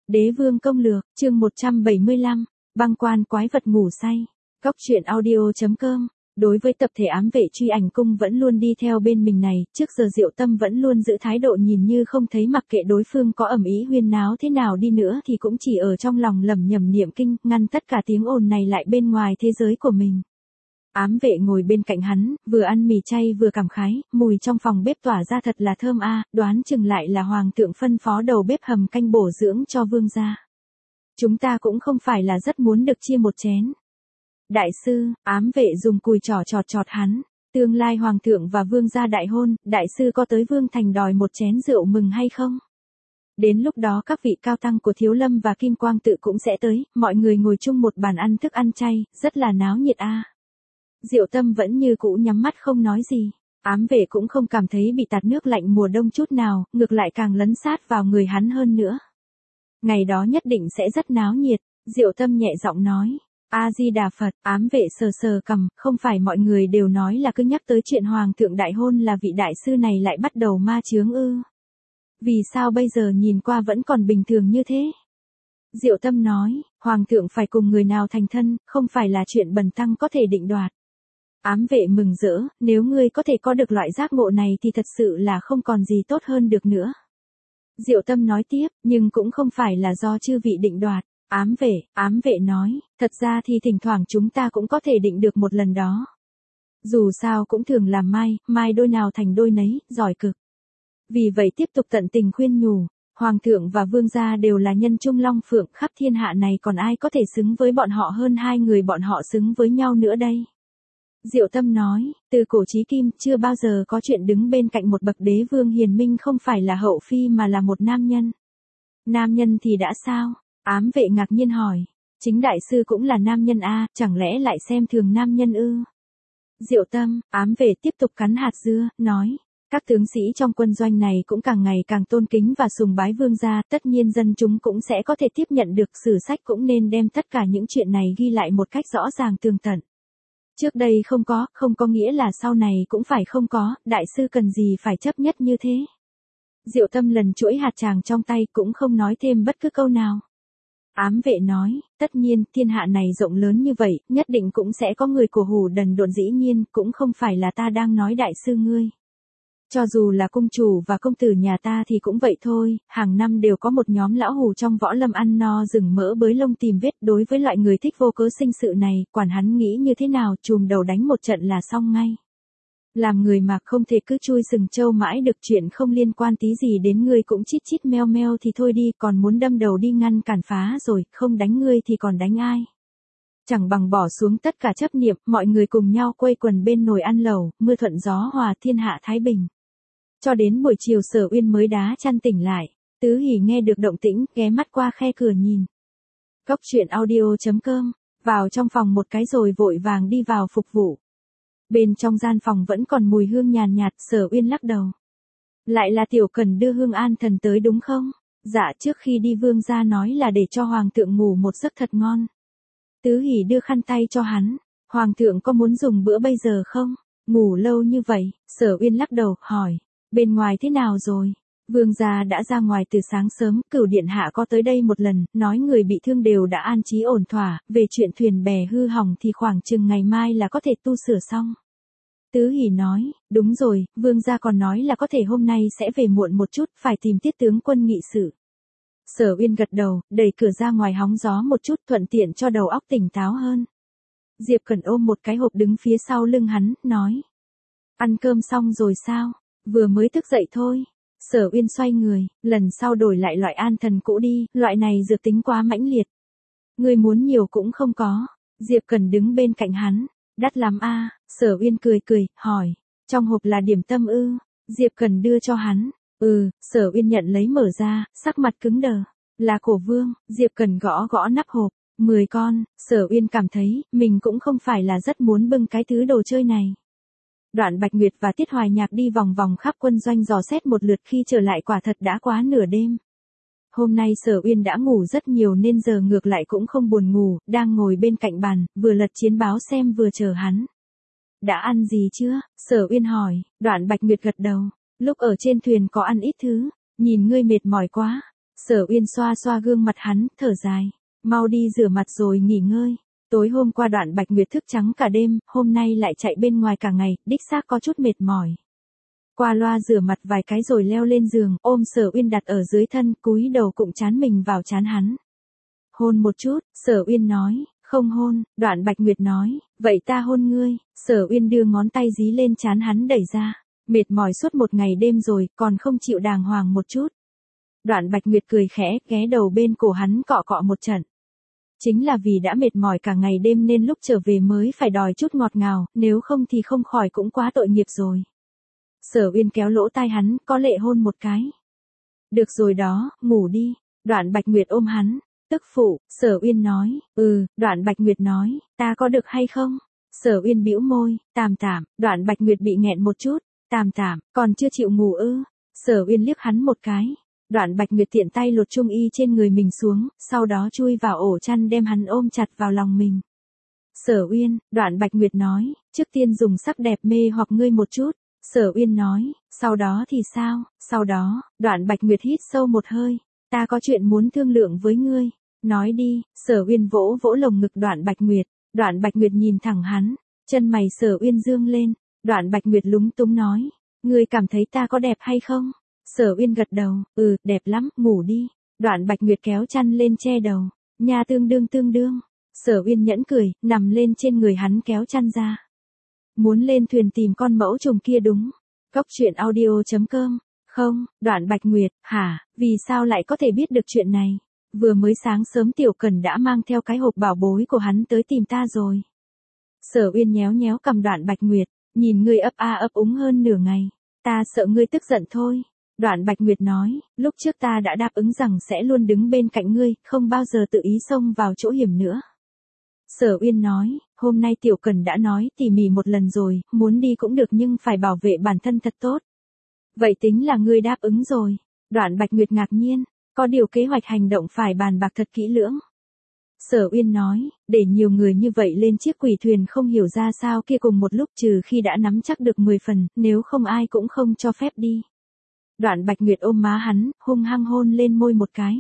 Đế vương công lược, chương 175, băng quan quái vật ngủ say. Cóc truyện audio.com. Đối với tập thể ám vệ truy ảnh cung vẫn luôn đi theo bên mình này, trước giờ Diệu Tâm vẫn luôn giữ thái độ nhìn như không thấy, mặc kệ đối phương có ầm ĩ huyên náo thế nào đi nữa thì cũng chỉ ở trong lòng lẩm nhẩm niệm kinh, ngăn tất cả tiếng ồn này lại bên ngoài thế giới của mình. Ám vệ ngồi bên cạnh hắn, vừa ăn mì chay vừa cảm khái, mùi trong phòng bếp tỏa ra thật là thơm a, đoán chừng lại là hoàng thượng phân phó đầu bếp hầm canh bổ dưỡng cho vương gia. Chúng ta cũng không phải là rất muốn được chia một chén. Đại sư, ám vệ dùng cùi trỏ chọt hắn, tương lai hoàng thượng và vương gia đại hôn, đại sư có tới vương thành đòi một chén rượu mừng hay không? Đến lúc đó các vị cao tăng của Thiếu Lâm và Kim Quang Tự cũng sẽ tới, mọi người ngồi chung một bàn ăn thức ăn chay, rất là náo nhiệt a. Diệu Tâm vẫn như cũ nhắm mắt không nói gì. Ám vệ cũng không cảm thấy bị tạt nước lạnh mùa đông chút nào, ngược lại càng lấn sát vào người hắn hơn nữa. Ngày đó nhất định sẽ rất náo nhiệt, Diệu Tâm nhẹ giọng nói. A-di-đà Phật, ám vệ sờ cằm, không phải mọi người đều nói là cứ nhắc tới chuyện hoàng thượng đại hôn là vị đại sư này lại bắt đầu ma chướng ư? Vì sao bây giờ nhìn qua vẫn còn bình thường như thế? Diệu Tâm nói, hoàng thượng phải cùng người nào thành thân, không phải là chuyện bần tăng có thể định đoạt. Ám vệ mừng rỡ, nếu ngươi có thể có được loại giác ngộ này thì thật sự là không còn gì tốt hơn được nữa. Diệu Tâm nói tiếp, nhưng cũng không phải là do chư vị định đoạt. Ám vệ nói, thật ra thì thỉnh thoảng chúng ta cũng có thể định được một lần đó. Dù sao cũng thường làm mai đôi nào thành đôi nấy, giỏi cực. Vì vậy tiếp tục tận tình khuyên nhủ, hoàng thượng và vương gia đều là nhân trung long phượng, khắp thiên hạ này còn ai có thể xứng với bọn họ hơn hai người bọn họ xứng với nhau nữa đây. Diệu Tâm nói, từ cổ chí kim chưa bao giờ có chuyện đứng bên cạnh một bậc đế vương hiền minh không phải là hậu phi mà là một nam nhân. Nam nhân thì đã sao? Ám vệ ngạc nhiên hỏi, chính đại sư cũng là nam nhân a, chẳng lẽ lại xem thường nam nhân ư? Diệu Tâm, ám vệ tiếp tục cắn hạt dưa, nói, các tướng sĩ trong quân doanh này cũng càng ngày càng tôn kính và sùng bái vương gia, tất nhiên dân chúng cũng sẽ có thể tiếp nhận được, sử sách cũng nên đem tất cả những chuyện này ghi lại một cách rõ ràng tường tận. Trước đây không có nghĩa là sau này cũng phải không có, đại sư cần gì phải chấp nhất như thế. Diệu Tâm lần chuỗi hạt tràng trong tay cũng không nói thêm bất cứ câu nào. Ám vệ nói, tất nhiên, thiên hạ này rộng lớn như vậy, nhất định cũng sẽ có người cổ hủ đần độn, dĩ nhiên, cũng không phải là ta đang nói đại sư ngươi. Cho dù là cung chủ và công tử nhà ta thì cũng vậy thôi, hàng năm đều có một nhóm lão hủ trong võ lâm ăn no rừng mỡ bới lông tìm vết, đối với loại người thích vô cớ sinh sự này, quản hắn nghĩ như thế nào, chùm đầu đánh một trận là xong ngay. Làm người mà không thể cứ chui sừng trâu mãi được, chuyện không liên quan tí gì đến ngươi cũng chít chít meo meo thì thôi đi, còn muốn đâm đầu đi ngăn cản phá rồi, không đánh ngươi thì còn đánh ai. Chẳng bằng bỏ xuống tất cả chấp niệm, mọi người cùng nhau quây quần bên nồi ăn lẩu, mưa thuận gió hòa, thiên hạ thái bình. Cho đến buổi chiều Sở Uyên mới đá chăn tỉnh lại, Tứ Hỉ nghe được động tĩnh, ghé mắt qua khe cửa nhìn. Cóc truyện audio.com, vào trong phòng một cái rồi vội vàng đi vào phục vụ. Bên trong gian phòng vẫn còn mùi hương nhàn nhạt, Sở Uyên lắc đầu. Lại là Tiểu Cần đưa hương an thần tới đúng không? Dạ, trước khi đi vương gia nói là để cho hoàng thượng ngủ một giấc thật ngon. Tứ Hỉ đưa khăn tay cho hắn, hoàng thượng có muốn dùng bữa bây giờ không? Ngủ lâu như vậy, Sở Uyên lắc đầu, hỏi. Bên ngoài thế nào rồi? Vương gia đã ra ngoài từ sáng sớm, Cửu điện hạ có tới đây một lần, nói người bị thương đều đã an trí ổn thỏa, về chuyện thuyền bè hư hỏng thì khoảng chừng ngày mai là có thể tu sửa xong. Tứ Hỉ nói, đúng rồi, vương gia còn nói là có thể hôm nay sẽ về muộn một chút, phải tìm Tiết tướng quân nghị sự. Sở Uyên gật đầu, đẩy cửa ra ngoài hóng gió một chút, thuận tiện cho đầu óc tỉnh táo hơn. Diệp Cẩn ôm một cái hộp đứng phía sau lưng hắn, nói. Ăn cơm xong rồi sao? Vừa mới thức dậy thôi. Sở Uyên xoay người, lần sau đổi lại loại an thần cũ đi, loại này dược tính quá mãnh liệt. Người muốn nhiều cũng không có. Diệp Cẩn đứng bên cạnh hắn, đắt lắm a. Sở Uyên cười, hỏi, trong hộp là điểm tâm ư? Diệp Cẩn đưa cho hắn, Sở Uyên nhận lấy mở ra, sắc mặt cứng đờ, là cổ vương. Diệp Cẩn gõ nắp hộp, 10 con. Sở Uyên cảm thấy, mình cũng không phải là rất muốn bưng cái thứ đồ chơi này. Đoạn Bạch Nguyệt và Tiết Hoài Nhạc đi vòng vòng khắp quân doanh dò xét một lượt, khi trở lại quả thật đã quá nửa đêm. Hôm nay Sở Uyên đã ngủ rất nhiều nên giờ ngược lại cũng không buồn ngủ, đang ngồi bên cạnh bàn, vừa lật chiến báo xem vừa chờ hắn. Đã ăn gì chưa? Sở Uyên hỏi. Đoạn Bạch Nguyệt gật đầu. Lúc ở trên thuyền có ăn ít thứ, nhìn ngươi mệt mỏi quá. Sở Uyên xoa xoa gương mặt hắn, thở dài. Mau đi rửa mặt rồi nghỉ ngơi. Tối hôm qua Đoạn Bạch Nguyệt thức trắng cả đêm, hôm nay lại chạy bên ngoài cả ngày, đích xác có chút mệt mỏi. Qua loa rửa mặt vài cái rồi leo lên giường, ôm Sở Uyên đặt ở dưới thân, cúi đầu cụng trán mình vào trán hắn. Hôn một chút, Sở Uyên nói. Không hôn, Đoạn Bạch Nguyệt nói. Vậy ta hôn ngươi. Sở Uyên đưa ngón tay dí lên trán hắn đẩy ra. Mệt mỏi suốt một ngày đêm rồi, còn không chịu đàng hoàng một chút. Đoạn Bạch Nguyệt cười khẽ, ghé đầu bên cổ hắn cọ cọ một trận. Chính là vì đã mệt mỏi cả ngày đêm nên lúc trở về mới phải đòi chút ngọt ngào, nếu không thì không khỏi cũng quá tội nghiệp rồi. Sở Uyên kéo lỗ tai hắn, có lệ hôn một cái. Được rồi đó, ngủ đi. Đoạn Bạch Nguyệt ôm hắn. Tức phụ, Sở Uyên nói. Đoạn Bạch Nguyệt nói, ta có được hay không? Sở Uyên bĩu môi, tạm. Đoạn Bạch Nguyệt bị nghẹn một chút. Tạm, còn chưa chịu ngủ ư? Sở Uyên liếc hắn một cái. Đoạn Bạch Nguyệt tiện tay lột trung y trên người mình xuống, sau đó chui vào ổ chăn đem hắn ôm chặt vào lòng mình. Sở Uyên, Đoạn Bạch Nguyệt nói, trước tiên dùng sắc đẹp mê hoặc ngươi một chút. Sở Uyên nói, sau đó thì sao? Sau đó, Đoạn Bạch Nguyệt hít sâu một hơi. Ta có chuyện muốn thương lượng với ngươi. Nói đi. Sở Uyên vỗ vỗ lồng ngực Đoạn Bạch Nguyệt. Đoạn Bạch Nguyệt nhìn thẳng hắn, chân mày Sở Uyên dương lên. Đoạn Bạch Nguyệt lúng túng nói, ngươi cảm thấy ta có đẹp hay không? Sở Uyên gật đầu, đẹp lắm, ngủ đi. Đoạn Bạch Nguyệt kéo chăn lên che đầu. Nha, tương đương. Sở Uyên nhẫn cười, nằm lên trên người hắn kéo chăn ra. Muốn lên thuyền tìm con mẫu trùng kia đúng. Góc truyện audio.com. Không, Đoạn Bạch Nguyệt, hả, vì sao lại có thể biết được chuyện này? Vừa mới sáng sớm Tiểu Cẩn đã mang theo cái hộp bảo bối của hắn tới tìm ta rồi. Sở Uyên nhéo nhéo cầm Đoạn Bạch Nguyệt, nhìn ngươi ấp a ấp úng hơn nửa ngày. Ta sợ ngươi tức giận thôi. Đoạn Bạch Nguyệt nói, lúc trước ta đã đáp ứng rằng sẽ luôn đứng bên cạnh ngươi, không bao giờ tự ý xông vào chỗ hiểm nữa. Sở Uyên nói, hôm nay Tiểu Cẩn đã nói tỉ mỉ một lần rồi, muốn đi cũng được nhưng phải bảo vệ bản thân thật tốt. Vậy tính là ngươi đáp ứng rồi. Đoạn Bạch Nguyệt ngạc nhiên, có điều kế hoạch hành động phải bàn bạc thật kỹ lưỡng. Sở Uyên nói, để nhiều người như vậy lên chiếc quỷ thuyền không hiểu ra sao kia cùng một lúc trừ khi đã nắm chắc được 10 phần, nếu không ai cũng không cho phép đi. Đoạn Bạch Nguyệt ôm má hắn, hung hăng hôn lên môi một cái.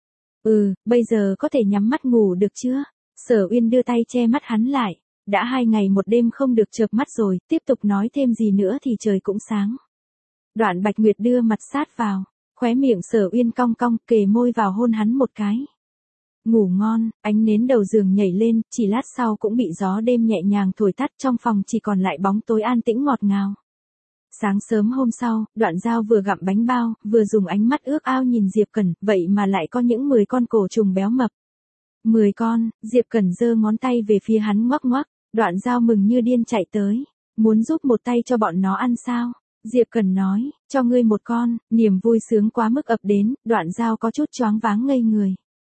Bây giờ có thể nhắm mắt ngủ được chưa? Sở Uyên đưa tay che mắt hắn lại. Đã 2 ngày một đêm không được chợp mắt rồi, tiếp tục nói thêm gì nữa thì trời cũng sáng. Đoạn Bạch Nguyệt đưa mặt sát vào, khóe miệng Sở Uyên cong cong, kề môi vào hôn hắn một cái. Ngủ ngon, ánh nến đầu giường nhảy lên, chỉ lát sau cũng bị gió đêm nhẹ nhàng thổi tắt, trong phòng chỉ còn lại bóng tối an tĩnh ngọt ngào. Sáng sớm hôm sau, Đoạn Giao vừa gặm bánh bao, vừa dùng ánh mắt ước ao nhìn Diệp Cẩn, vậy mà lại có những 10 con cổ trùng béo mập. 10 con, Diệp Cẩn giơ ngón tay về phía hắn ngoắc ngoắc, Đoạn Giao mừng như điên chạy tới, muốn giúp một tay cho bọn nó ăn sao? Diệp Cẩn nói, cho ngươi một con, niềm vui sướng quá mức ập đến, Đoạn Giao có chút choáng váng ngây người.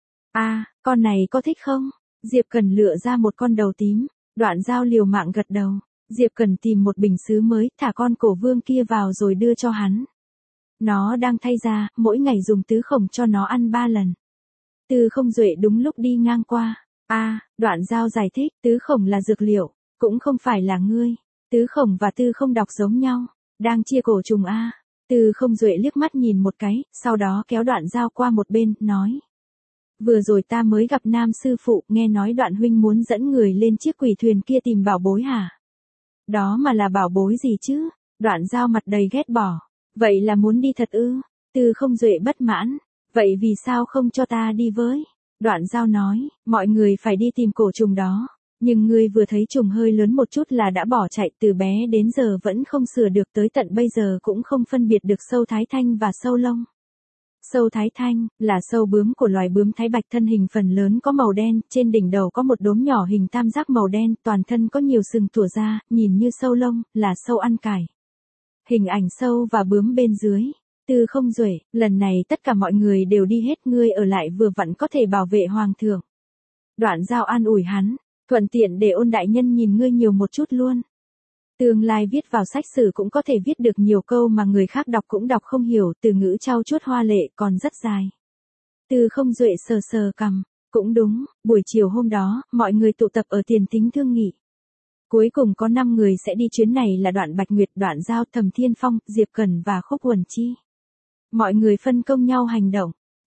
Con này có thích không? Diệp Cẩn lựa ra một con đầu tím, Đoạn Giao liều mạng gật đầu. Diệp Cẩn tìm một bình sứ mới, thả con cổ vương kia vào rồi đưa cho hắn. Nó đang thay ra, mỗi ngày dùng tứ khổng cho nó ăn 3 lần. Tư Không Duệ đúng lúc đi ngang qua. Đoạn Giao giải thích, tứ khổng là dược liệu, cũng không phải là ngươi. Tứ khổng và tư không đọc giống nhau, đang chia cổ trùng Tư Không Duệ liếc mắt nhìn một cái, sau đó kéo Đoạn Giao qua một bên, nói. Vừa rồi ta mới gặp Nam sư phụ, nghe nói Đoạn huynh muốn dẫn người lên chiếc quỷ thuyền kia tìm bảo bối hả? Đó mà là bảo bối gì chứ? Đoạn Giao mặt đầy ghét bỏ. Vậy là muốn đi thật ư? Tư Không Duệ bất mãn. Vậy vì sao không cho ta đi với? Đoạn Giao nói, mọi người phải đi tìm cổ trùng đó. Nhưng ngươi vừa thấy trùng hơi lớn một chút là đã bỏ chạy, từ bé đến giờ vẫn không sửa được, tới tận bây giờ cũng không phân biệt được sâu thái thanh và sâu lông. Sâu thái thanh, là sâu bướm của loài bướm thái bạch, thân hình phần lớn có màu đen, trên đỉnh đầu có một đốm nhỏ hình tam giác màu đen, toàn thân có nhiều sừng tủa ra, nhìn như sâu lông, là sâu ăn cải. Hình ảnh sâu và bướm bên dưới. Tư Không Duệ, lần này tất cả mọi người đều đi hết, ngươi ở lại vừa vặn có thể bảo vệ hoàng thượng. Đoạn Giao an ủi hắn, thuận tiện để Ôn đại nhân nhìn ngươi nhiều một chút luôn. Tương lai viết vào sách sử cũng có thể viết được nhiều câu mà người khác đọc cũng đọc không hiểu, từ ngữ trau chuốt hoa lệ còn rất dài. Tư Không Duệ sờ sờ cằm, cũng đúng, buổi chiều hôm đó, mọi người tụ tập ở Tiền Tính thương nghị. Cuối cùng có 5 người sẽ đi chuyến này là Đoạn Bạch Nguyệt, Đoạn Giao, Thẩm Thiên Phong, Diệp Cẩn và Khúc Uẩn Chi. Mọi người phân công nhau hành động.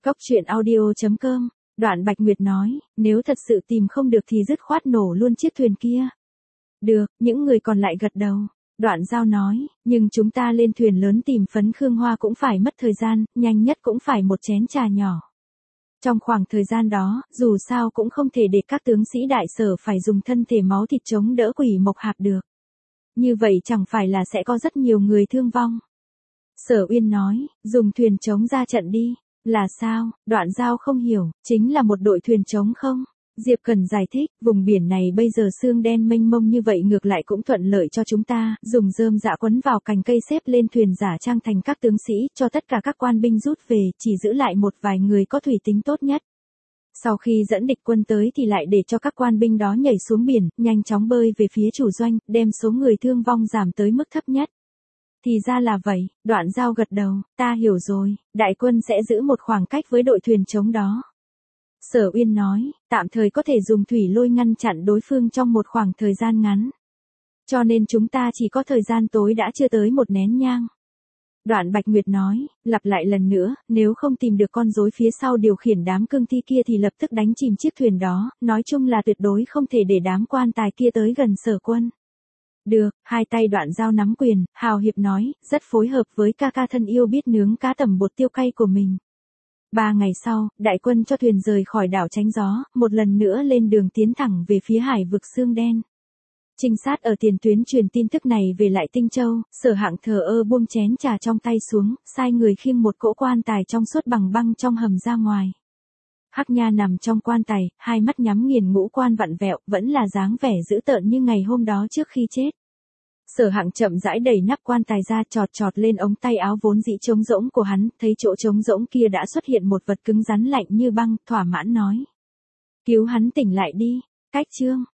Cóc truyện audio.com, Đoạn Bạch Nguyệt nói, nếu thật sự tìm không được thì dứt khoát nổ luôn chiếc thuyền kia. Được, những người còn lại gật đầu. Đoạn Giao nói, nhưng chúng ta lên thuyền lớn tìm Phấn Khương Hoa cũng phải mất thời gian, nhanh nhất cũng phải một chén trà nhỏ. Trong khoảng thời gian đó, dù sao cũng không thể để các tướng sĩ đại sở phải dùng thân thể máu thịt chống đỡ quỷ mộc hạp được. Như vậy chẳng phải là sẽ có rất nhiều người thương vong. Sở Uyên nói, dùng thuyền chống ra trận đi. Là sao? Đoạn Giao không hiểu, chính là một đội thuyền chống không? Diệp Cần giải thích, vùng biển này bây giờ sương đen mênh mông như vậy ngược lại cũng thuận lợi cho chúng ta, dùng rơm dạ quấn vào cành cây xếp lên thuyền giả trang thành các tướng sĩ, cho tất cả các quan binh rút về, chỉ giữ lại một vài người có thủy tính tốt nhất. Sau khi dẫn địch quân tới thì lại để cho các quan binh đó nhảy xuống biển, nhanh chóng bơi về phía chủ doanh, đem số người thương vong giảm tới mức thấp nhất. Thì ra là vậy, Đoạn Giao gật đầu, ta hiểu rồi, đại quân sẽ giữ một khoảng cách với đội thuyền chống đó. Sở Uyên nói, tạm thời có thể dùng thủy lôi ngăn chặn đối phương trong một khoảng thời gian ngắn. Cho nên chúng ta chỉ có thời gian tối đã chưa tới một nén nhang. Đoạn Bạch Nguyệt nói, lặp lại lần nữa, nếu không tìm được con rối phía sau điều khiển đám cương thi kia thì lập tức đánh chìm chiếc thuyền đó, nói chung là tuyệt đối không thể để đám quan tài kia tới gần Sở quân. Được, hai tay Đoạn Giao nắm quyền, hào hiệp nói, rất phối hợp với ca ca thân yêu biết nướng cá tẩm bột tiêu cay của mình. 3 ngày sau, đại quân cho thuyền rời khỏi đảo Tránh Gió, một lần nữa lên đường tiến thẳng về phía hải vực Sương Đen. Trinh sát ở tiền tuyến truyền tin tức này về lại Tinh Châu, Sở Hạng thờ ơ buông chén trà trong tay xuống, sai người khiêng một cỗ quan tài trong suốt bằng băng trong hầm ra ngoài. Hắc Nha nằm trong quan tài, hai mắt nhắm nghiền ngũ quan vặn vẹo, vẫn là dáng vẻ dữ tợn như ngày hôm đó trước khi chết. Sở Hạng chậm rãi đẩy nắp quan tài ra, chọt chọt lên ống tay áo vốn dĩ trống rỗng của hắn, thấy chỗ trống rỗng kia đã xuất hiện một vật cứng rắn lạnh như băng, thỏa mãn nói. Cứu hắn tỉnh lại đi. Cách chương